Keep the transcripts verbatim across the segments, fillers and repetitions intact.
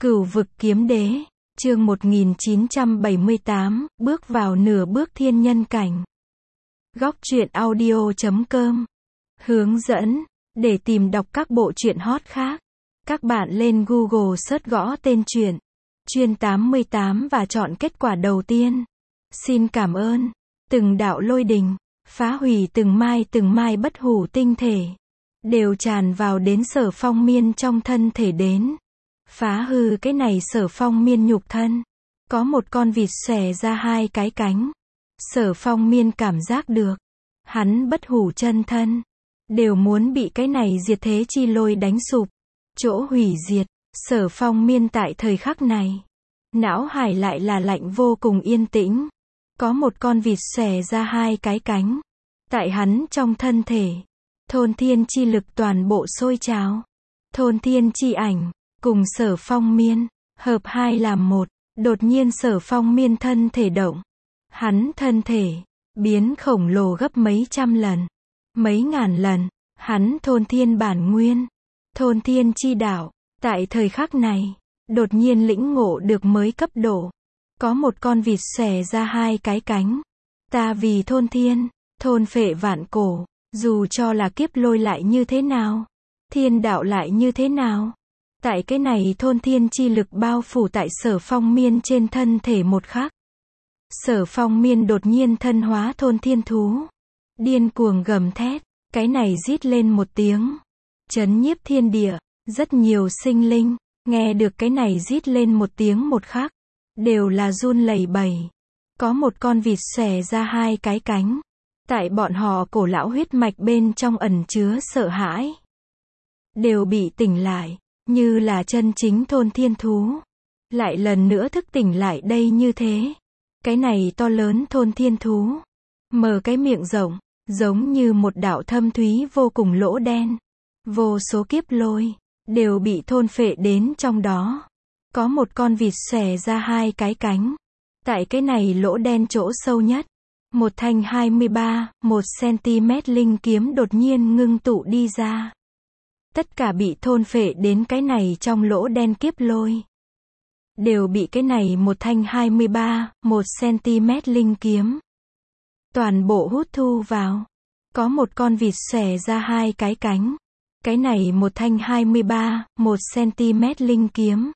Cửu vực kiếm đế, chương một nghìn chín trăm bảy mươi tám, bước vào nửa bước thiên nhân cảnh. Góc truyện audio chấm com. Hướng dẫn, để tìm đọc các bộ truyện hot khác, các bạn lên Google search gõ tên truyện, Chuyên tám mươi tám và chọn kết quả đầu tiên. Xin cảm ơn. Từng đạo lôi đình, phá hủy từng mai từng mai bất hủ tinh thể, đều tràn vào đến Sở Phong Miên trong thân thể đến. Phá hư cái này Sở Phong Miên nhục thân. Có một con vịt xòe ra hai cái cánh. Sở Phong Miên cảm giác được, hắn bất hủ chân thân, đều muốn bị cái này diệt thế chi lôi đánh sụp. Chỗ hủy diệt, Sở Phong Miên tại thời khắc này, não hải lại là lạnh vô cùng yên tĩnh. Có một con vịt xòe ra hai cái cánh. Tại hắn trong thân thể, thôn thiên chi lực toàn bộ sôi trào. Thôn thiên chi ảnh, cùng Sở Phong Miên, hợp hai làm một. Đột nhiên Sở Phong Miên thân thể động. Hắn thân thể, biến khổng lồ gấp mấy trăm lần, mấy ngàn lần. Hắn thôn thiên bản nguyên, thôn thiên chi đạo, tại thời khắc này, đột nhiên lĩnh ngộ được mới cấp độ. Có một con vịt xòe ra hai cái cánh. Ta vì thôn thiên, thôn phệ vạn cổ, dù cho là kiếp lôi lại như thế nào, thiên đạo lại như thế nào. Tại cái này thôn thiên chi lực bao phủ tại Sở Phong Miên trên thân thể một khắc. Sở Phong Miên đột nhiên thân hóa thôn thiên thú. Điên cuồng gầm thét, cái này rít lên một tiếng. Chấn nhiếp thiên địa, rất nhiều sinh linh, nghe được cái này rít lên một tiếng một khắc, đều là run lẩy bẩy. Có một con vịt xòe ra hai cái cánh. Tại bọn họ cổ lão huyết mạch bên trong ẩn chứa sợ hãi. Đều bị tỉnh lại, như là chân chính thôn thiên thú. Lại lần nữa thức tỉnh lại đây như thế. Cái này to lớn thôn thiên thú, mở cái miệng rộng, giống như một đạo thâm thúy vô cùng lỗ đen. Vô số kiếp lôi, đều bị thôn phệ đến trong đó. Có một con vịt xòe ra hai cái cánh. Tại cái này lỗ đen chỗ sâu nhất, một thanh hai mươi ba, một xăng-ti-mét linh kiếm đột nhiên ngưng tụ đi ra. Tất cả bị thôn phệ đến cái này trong lỗ đen kiếp lôi, đều bị cái này một thanh hai mươi ba, một xăng-ti-mét linh kiếm toàn bộ hút thu vào. Có một con vịt xòe ra hai cái cánh. Cái này một thanh hai mươi ba, một xăng-ti-mét linh kiếm,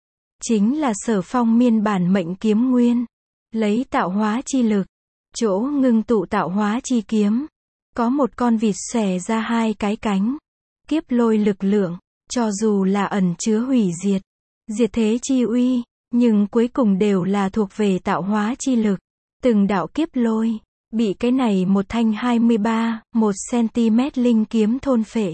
chính là Sở Phong Miên bản mệnh kiếm nguyên. Lấy tạo hóa chi lực, chỗ ngưng tụ tạo hóa chi kiếm. Có một con vịt xòe ra hai cái cánh. Kiếp lôi lực lượng, cho dù là ẩn chứa hủy diệt, diệt thế chi uy, nhưng cuối cùng đều là thuộc về tạo hóa chi lực. Từng đạo kiếp lôi, bị cái này một thanh hai mươi ba, một xăng-ti-mét linh kiếm thôn phệ.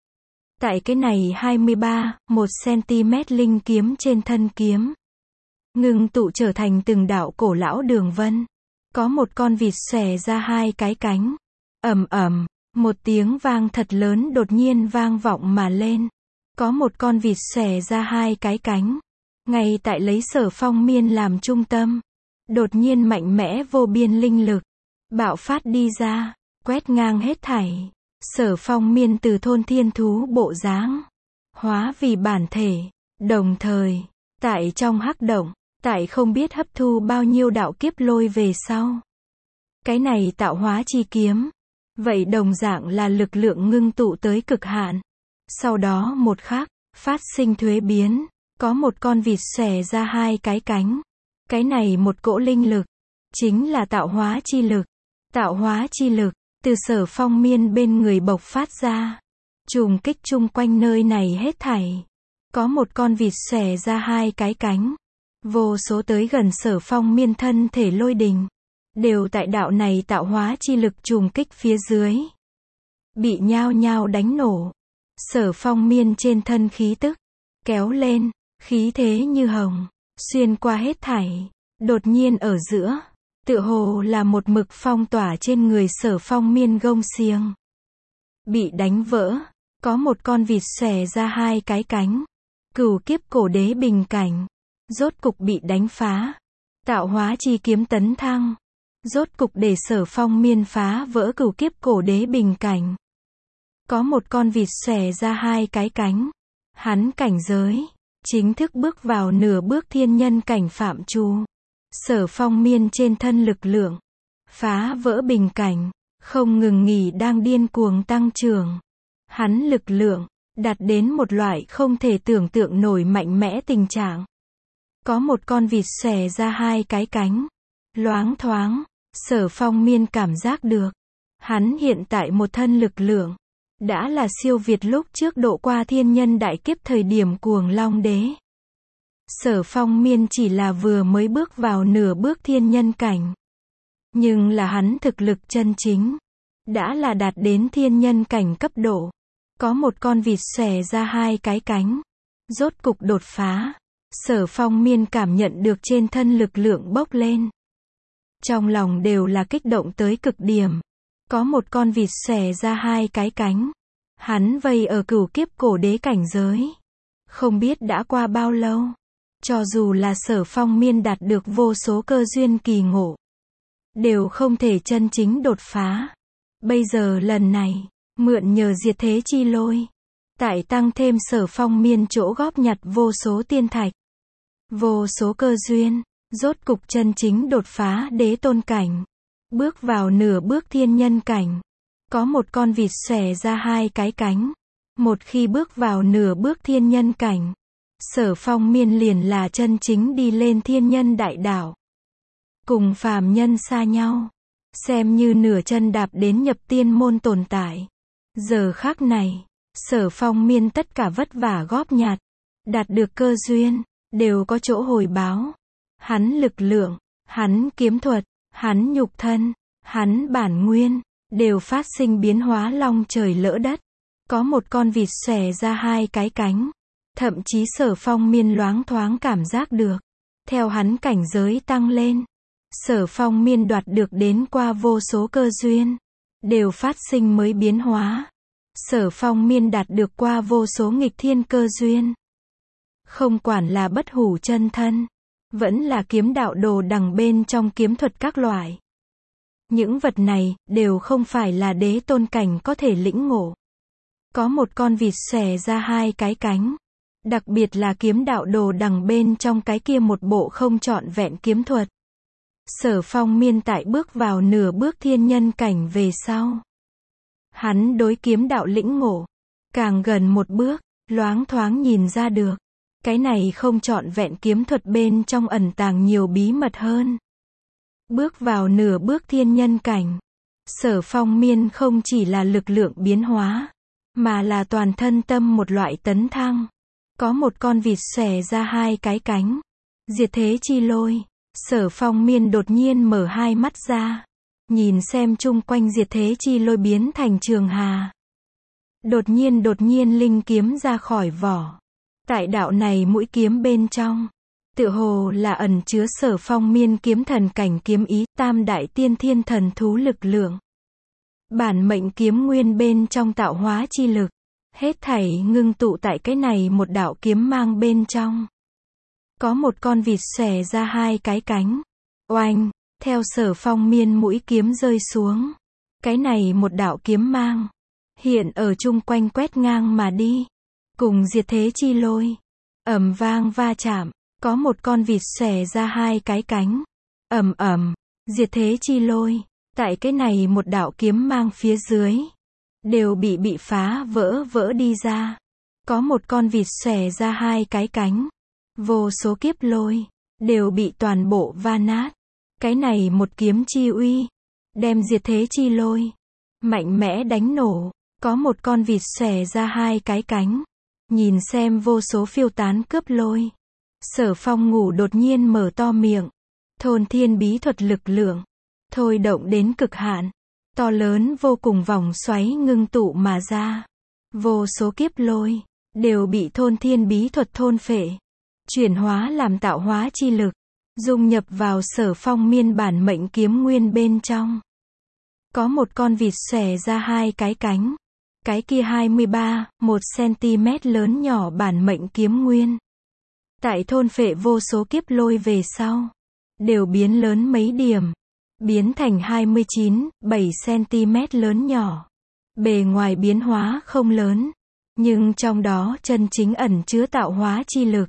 Tại cái này hai mươi ba, một xăng-ti-mét linh kiếm trên thân kiếm, ngưng tụ trở thành từng đạo cổ lão đường vân. Có một con vịt xòe ra hai cái cánh. Ầm ầm, một tiếng vang thật lớn đột nhiên vang vọng mà lên. Có một con vịt xòe ra hai cái cánh. Ngay tại lấy Sở Phong Miên làm trung tâm, đột nhiên mạnh mẽ vô biên linh lực bạo phát đi ra, quét ngang hết thảy. Sở Phong Miên từ thôn thiên thú bộ dáng hóa vì bản thể, đồng thời tại trong hắc động, tại không biết hấp thu bao nhiêu đạo kiếp lôi về sau, cái này tạo hóa chi kiếm, vậy đồng dạng là lực lượng ngưng tụ tới cực hạn. Sau đó một khắc, phát sinh thuế biến. Có một con vịt xòe ra hai cái cánh. Cái này một cỗ linh lực, chính là tạo hóa chi lực. Tạo hóa chi lực, từ Sở Phong Miên bên người bộc phát ra, trùng kích chung quanh nơi này hết thảy. Có một con vịt xòe ra hai cái cánh. Vô số tới gần Sở Phong Miên thân thể lôi đình, đều tại đạo này tạo hóa chi lực trùng kích phía dưới, bị nhao nhao đánh nổ. Sở Phong Miên trên thân khí tức kéo lên, khí thế như hồng, xuyên qua hết thảy. Đột nhiên ở giữa, tựa hồ là một mực phong tỏa trên người Sở Phong Miên gông xiềng, bị đánh vỡ. Có một con vịt xòe ra hai cái cánh. Cửu kiếp cổ đế bình cảnh, rốt cục bị đánh phá. Tạo hóa chi kiếm tấn thăng, rốt cục để Sở Phong Miên phá vỡ cửu kiếp cổ đế bình cảnh. Có một con vịt xòe ra hai cái cánh. Hắn cảnh giới, chính thức bước vào nửa bước thiên nhân cảnh phạm trù. Sở Phong Miên trên thân lực lượng, phá vỡ bình cảnh, không ngừng nghỉ đang điên cuồng tăng trưởng. Hắn lực lượng, đạt đến một loại không thể tưởng tượng nổi mạnh mẽ tình trạng. Có một con vịt xòe ra hai cái cánh. Loáng thoáng, Sở Phong Miên cảm giác được. Hắn hiện tại một thân lực lượng, đã là siêu việt lúc trước độ qua thiên nhân đại kiếp thời điểm cuồng long đế. Sở Phong Miên chỉ là vừa mới bước vào nửa bước thiên nhân cảnh. Nhưng là hắn thực lực chân chính, đã là đạt đến thiên nhân cảnh cấp độ. Có một con vịt xòe ra hai cái cánh. Rốt cục đột phá. Sở Phong Miên cảm nhận được trên thân lực lượng bốc lên. Trong lòng đều là kích động tới cực điểm. Có một con vịt xòe ra hai cái cánh. Hắn vây ở cửu kiếp cổ đế cảnh giới. Không biết đã qua bao lâu. Cho dù là Sở Phong Miên đạt được vô số cơ duyên kỳ ngộ, đều không thể chân chính đột phá. Bây giờ lần này, mượn nhờ diệt thế chi lôi, tại tăng thêm Sở Phong Miên chỗ góp nhặt vô số tiên thạch, vô số cơ duyên, rốt cục chân chính đột phá đế tôn cảnh, bước vào nửa bước thiên nhân cảnh. Có một con vịt xòe ra hai cái cánh. Một khi bước vào nửa bước thiên nhân cảnh, Sở Phong Miên liền là chân chính đi lên thiên nhân đại đạo. Cùng phàm nhân xa nhau, xem như nửa chân đạp đến nhập tiên môn tồn tại. Giờ khắc này, Sở Phong Miên tất cả vất vả góp nhặt, đạt được cơ duyên, đều có chỗ hồi báo. Hắn lực lượng, hắn kiếm thuật, hắn nhục thân, hắn bản nguyên, đều phát sinh biến hóa long trời lỡ đất. Có một con vịt xòe ra hai cái cánh. Thậm chí Sở Phong Miên loáng thoáng cảm giác được. Theo hắn cảnh giới tăng lên, Sở Phong Miên đoạt được đến qua vô số cơ duyên, đều phát sinh mới biến hóa. Sở Phong Miên đạt được qua vô số nghịch thiên cơ duyên. Không quản là bất hủ chân thân, vẫn là kiếm đạo đồ đằng bên trong kiếm thuật các loại. Những vật này, đều không phải là đế tôn cảnh có thể lĩnh ngộ. Có một con vịt xòe ra hai cái cánh. Đặc biệt là kiếm đạo đồ đằng bên trong cái kia một bộ không trọn vẹn kiếm thuật. Sở Phong Miên tại bước vào nửa bước thiên nhân cảnh về sau. Hắn đối kiếm đạo lĩnh ngộ, càng gần một bước, loáng thoáng nhìn ra được. Cái này không trọn vẹn kiếm thuật bên trong ẩn tàng nhiều bí mật hơn. Bước vào nửa bước thiên nhân cảnh, Sở Phong Miên không chỉ là lực lượng biến hóa, mà là toàn thân tâm một loại tấn thăng. Có một con vịt xòe ra hai cái cánh. Diệt thế chi lôi. Sở Phong Miên đột nhiên mở hai mắt ra. Nhìn xem chung quanh diệt thế chi lôi biến thành trường hà. Đột nhiên đột nhiên linh kiếm ra khỏi vỏ. Tại đạo này mũi kiếm bên trong, tựa hồ là ẩn chứa Sở Phong Miên kiếm thần cảnh kiếm ý, tam đại tiên thiên thần thú lực lượng. Bản mệnh kiếm nguyên bên trong tạo hóa chi lực. Hết thảy ngưng tụ tại cái này một đạo kiếm mang bên trong. Có một con vịt xòe ra hai cái cánh. Oanh, theo Sở Phong Miên mũi kiếm rơi xuống. Cái này một đạo kiếm mang, hiện ở chung quanh quét ngang mà đi. Cùng diệt thế chi lôi, ầm vang va chạm. Có một con vịt xòe ra hai cái cánh. Ầm ầm, diệt thế chi lôi, tại cái này một đạo kiếm mang phía dưới, đều bị bị phá vỡ vỡ đi ra. Có một con vịt xòe ra hai cái cánh. Vô số kiếp lôi, đều bị toàn bộ va nát. Cái này một kiếm chi uy, đem diệt thế chi lôi, mạnh mẽ đánh nổ. Có một con vịt xòe ra hai cái cánh. Nhìn xem vô số phiêu tán cướp lôi. Sở Phong Ngủ đột nhiên mở to miệng. Thôn thiên bí thuật lực lượng, thôi động đến cực hạn. To lớn vô cùng vòng xoáy ngưng tụ mà ra. Vô số kiếp lôi, đều bị thôn thiên bí thuật thôn phệ. Chuyển hóa làm tạo hóa chi lực. Dung nhập vào Sở Phong Miên bản mệnh kiếm nguyên bên trong. Có một con vịt xòe ra hai cái cánh. Cái kia hai mươi ba, một xăng-ti-mét lớn nhỏ bản mệnh kiếm nguyên. Tại thôn phệ vô số kiếp lôi về sau, đều biến lớn mấy điểm. Biến thành hai mươi chín, bảy xăng-ti-mét lớn nhỏ. Bề ngoài biến hóa không lớn, nhưng trong đó chân chính ẩn chứa tạo hóa chi lực.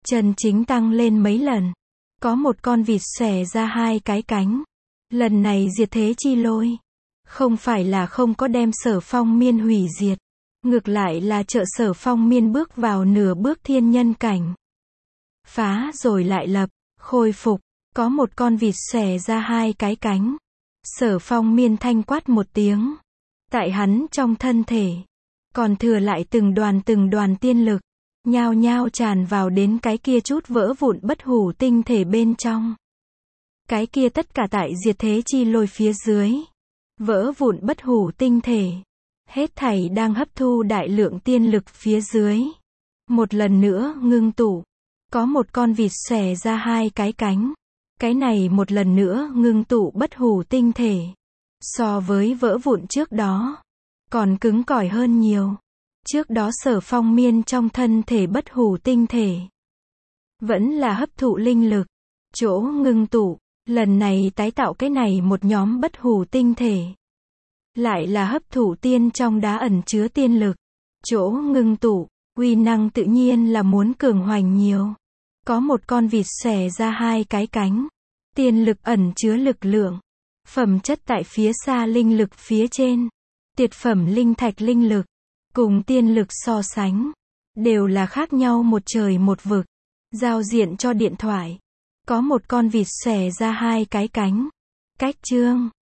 Chân chính tăng lên mấy lần. Có một con vịt xòe ra hai cái cánh. Lần này diệt thế chi lôi. Không phải là không có đem Sở Phong Miên hủy diệt. Ngược lại là trợ Sở Phong Miên bước vào nửa bước thiên nhân cảnh. Phá rồi lại lập, khôi phục. Có một con vịt xòe ra hai cái cánh. Sở Phong Miên thanh quát một tiếng. Tại hắn trong thân thể. Còn thừa lại từng đoàn từng đoàn tiên lực. Nhao nhao tràn vào đến cái kia chút vỡ vụn bất hủ tinh thể bên trong. Cái kia tất cả tại diệt thế chi lôi phía dưới. Vỡ vụn bất hủ tinh thể. Hết thảy đang hấp thu đại lượng tiên lực phía dưới. Một lần nữa ngưng tụ. Có một con vịt xòe ra hai cái cánh. Cái này một lần nữa ngưng tụ bất hủ tinh thể. So với vỡ vụn trước đó. Còn cứng cỏi hơn nhiều. Trước đó Sở Phong Miên trong thân thể bất hủ tinh thể. Vẫn là hấp thụ linh lực. Chỗ ngưng tụ. Lần này tái tạo cái này một nhóm bất hủ tinh thể. Lại là hấp thụ tiên trong đá ẩn chứa tiên lực. Chỗ ngưng tụ. Uy năng tự nhiên là muốn cường hoành nhiều. Có một con vịt xòe ra hai cái cánh. Tiên lực ẩn chứa lực lượng. Phẩm chất tại phía xa linh lực phía trên. Tuyệt phẩm linh thạch linh lực. Cùng tiên lực so sánh. Đều là khác nhau một trời một vực. Giao diện cho điện thoại. Có một con vịt xòe ra hai cái cánh. Cách chương.